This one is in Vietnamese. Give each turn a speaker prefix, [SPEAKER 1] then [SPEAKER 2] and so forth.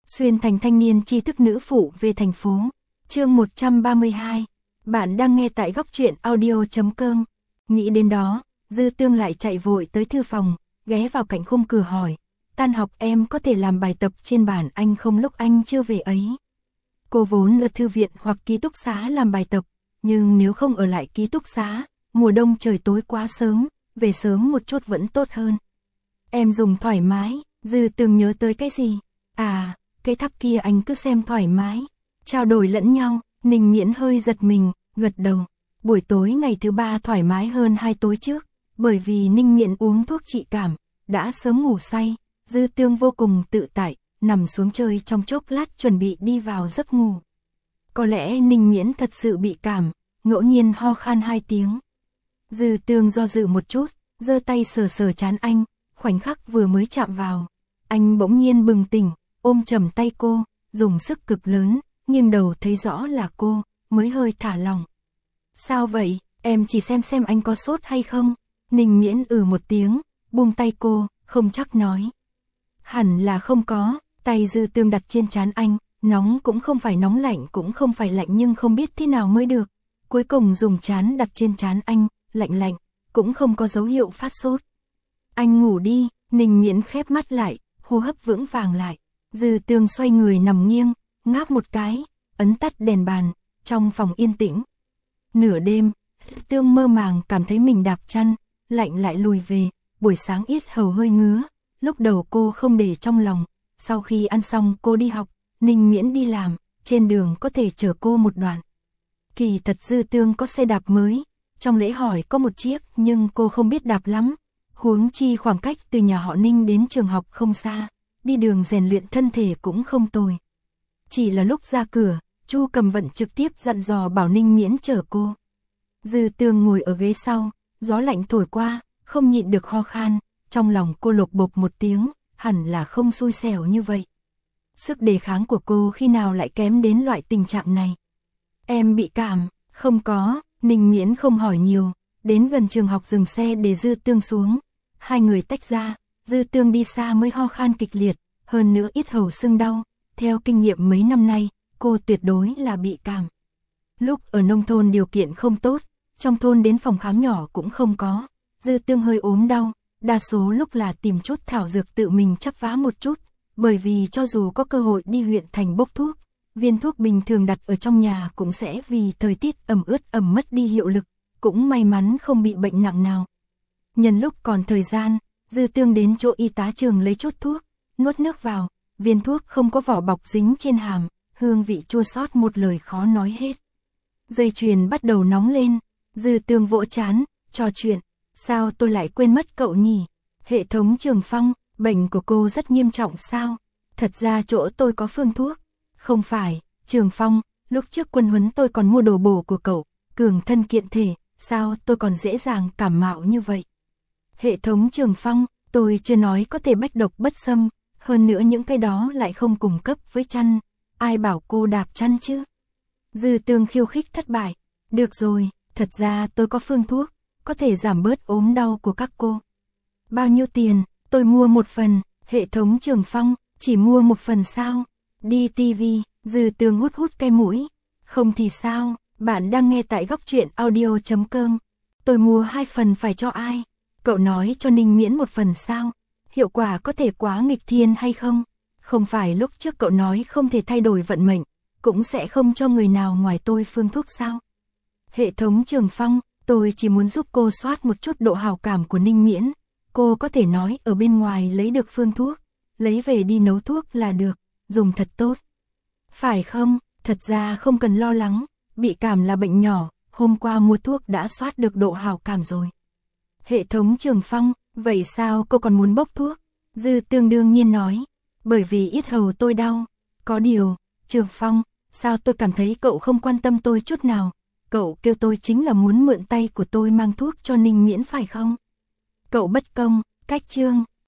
[SPEAKER 1] Xuyên thành thanh niên tri thức nữ phụ về thành phố. Chương 132. Bạn đang nghe tại góc truyện audio.com. Nghĩ đến đó, Dư Tương lại chạy vội tới thư phòng, ghé vào cạnh khung cửa hỏi, tan học em có thể làm bài tập trên bàn anh không lúc anh chưa về ấy. Cô vốn ở thư viện hoặc ký túc xá làm bài tập, nhưng nếu không ở lại ký túc xá, mùa đông trời tối quá sớm, về sớm một chút vẫn tốt hơn. Em dùng thoải mái. Dư Tương nhớ tới cái gì? À, cái thắp kia anh cứ xem thoải mái. Trao đổi lẫn nhau. Ninh Miễn hơi giật mình, gật đầu. Buổi tối ngày thứ ba thoải mái hơn 2 tối trước, bởi vì Ninh Miễn uống thuốc trị cảm, đã sớm ngủ say. Dư Tương vô cùng tự tại, nằm xuống chơi trong chốc lát chuẩn bị đi vào giấc ngủ. Có lẽ Ninh Miễn thật sự bị cảm, ngẫu nhiên ho khan 2 tiếng. Dư Tương do dự một chút, giơ tay sờ sờ trán anh, khoảnh khắc vừa mới chạm vào. Anh bỗng nhiên bừng tỉnh, ôm chầm tay cô, dùng sức cực lớn, nghiêng đầu thấy rõ là cô, mới hơi thả lỏng. Sao vậy, em chỉ xem anh có sốt hay không? Ninh Miễn một tiếng, buông tay cô, không chắc nói. Hẳn là không có. Tay Dư Tương đặt trên trán anh, nóng cũng không phải nóng lạnh cũng không phải lạnh nhưng không biết thế nào mới được. Cuối cùng dùng trán đặt trên trán anh, lạnh lạnh, cũng không có dấu hiệu phát sốt. Anh ngủ đi. Ninh Miễn khép mắt lại, hô hấp vững vàng lại. Dư Tương xoay người nằm nghiêng, ngáp một cái, ấn tắt đèn bàn, trong phòng yên tĩnh. Nửa đêm, Tương mơ màng cảm thấy mình đạp chăn, lạnh lại lùi về, buổi sáng yết hầu hơi ngứa, lúc đầu cô không để trong lòng, sau khi ăn xong cô đi học, Ninh Miễn đi làm, trên đường có thể chở cô một đoạn. Kỳ thật Dư Tương có xe đạp mới, trong lễ hỏi có một chiếc nhưng cô không biết đạp lắm, huống chi khoảng cách từ nhà họ Ninh đến trường học không xa, đi đường rèn luyện thân thể cũng không tồi. Chỉ là lúc ra cửa, Chu Cầm Vận trực tiếp dặn dò bảo Ninh Miễn chở cô. Dư Tương ngồi ở ghế sau, gió lạnh thổi qua, không nhịn được ho khan, trong lòng cô lột bột một tiếng, hẳn là không xui xẻo như vậy. Sức đề kháng của cô khi nào lại kém đến loại tình trạng này? Em bị cảm, không có. Ninh Miễn không hỏi nhiều, đến gần trường học dừng xe để Dư Tương xuống. Hai người tách ra, Dư Tương đi xa mới ho khan kịch liệt, hơn nữa yết hầu sưng đau. Theo kinh nghiệm mấy năm nay, cô tuyệt đối là bị cảm. Lúc ở nông thôn điều kiện không tốt, trong thôn đến phòng khám nhỏ cũng không có. Dư Tương hơi ốm đau, đa số lúc là tìm chút thảo dược tự mình chắp vá một chút, bởi vì cho dù có cơ hội đi huyện thành bốc thuốc, viên thuốc bình thường đặt ở trong nhà cũng sẽ vì thời tiết ẩm ướt mất đi hiệu lực, cũng may mắn không bị bệnh nặng nào. Nhân lúc còn thời gian, Dư Tương đến chỗ y tá trường lấy chút thuốc, nuốt nước vào, viên thuốc không có vỏ bọc dính trên hàm, hương vị chua xót một lời khó nói hết. Dây chuyền bắt đầu nóng lên, Dư Tương vỗ trán, trò chuyện, sao tôi lại quên mất cậu nhỉ? Hệ thống Trường Phong, bệnh của cô rất nghiêm trọng sao? Thật ra chỗ tôi có phương thuốc. Không phải, Trường Phong, lúc trước quân huấn tôi còn mua đồ bổ của cậu, cường thân kiện thể, sao tôi còn dễ dàng cảm mạo như vậy? Hệ thống Trường Phong, tôi chưa nói có thể bách độc bất xâm, hơn nữa những cái đó lại không cung cấp với chăn, ai bảo cô đạp chăn chứ? Dư Tương khiêu khích thất bại, được rồi, thật ra tôi có phương thuốc, có thể giảm bớt ốm đau của các cô. Bao nhiêu tiền? Tôi mua một phần. Hệ thống Trường Phong, chỉ mua một phần sao? Đi tivi. Dư Tương hút cái mũi. Không thì sao? Bạn đang nghe tại góc truyện audio.com. Tôi mua 2 phần phải cho ai? Cậu nói cho Ninh Miễn một phần sao? Hiệu quả có thể quá nghịch thiên hay không? Không phải lúc trước cậu nói không thể thay đổi vận mệnh, cũng sẽ không cho người nào ngoài tôi phương thuốc sao? Hệ thống Trường Phong, tôi chỉ muốn giúp cô soát một chút độ hảo cảm của Ninh Miễn. Cô có thể nói ở bên ngoài lấy được phương thuốc, lấy về đi nấu thuốc là được, dùng thật tốt. Phải không? Thật ra không cần lo lắng, bị cảm là bệnh nhỏ, hôm qua mua thuốc đã soát được độ hảo cảm rồi. Hệ thống Trường Phong, vậy sao cô còn muốn bốc thuốc? Dư Tương đương nhiên nói, bởi vì yết hầu tôi đau. Có điều, Trường Phong, sao tôi cảm thấy cậu không quan tâm tôi chút nào? Cậu kêu tôi chính là muốn mượn tay của tôi mang thuốc cho Ninh Miễn phải không? Cậu bất công, cách chương.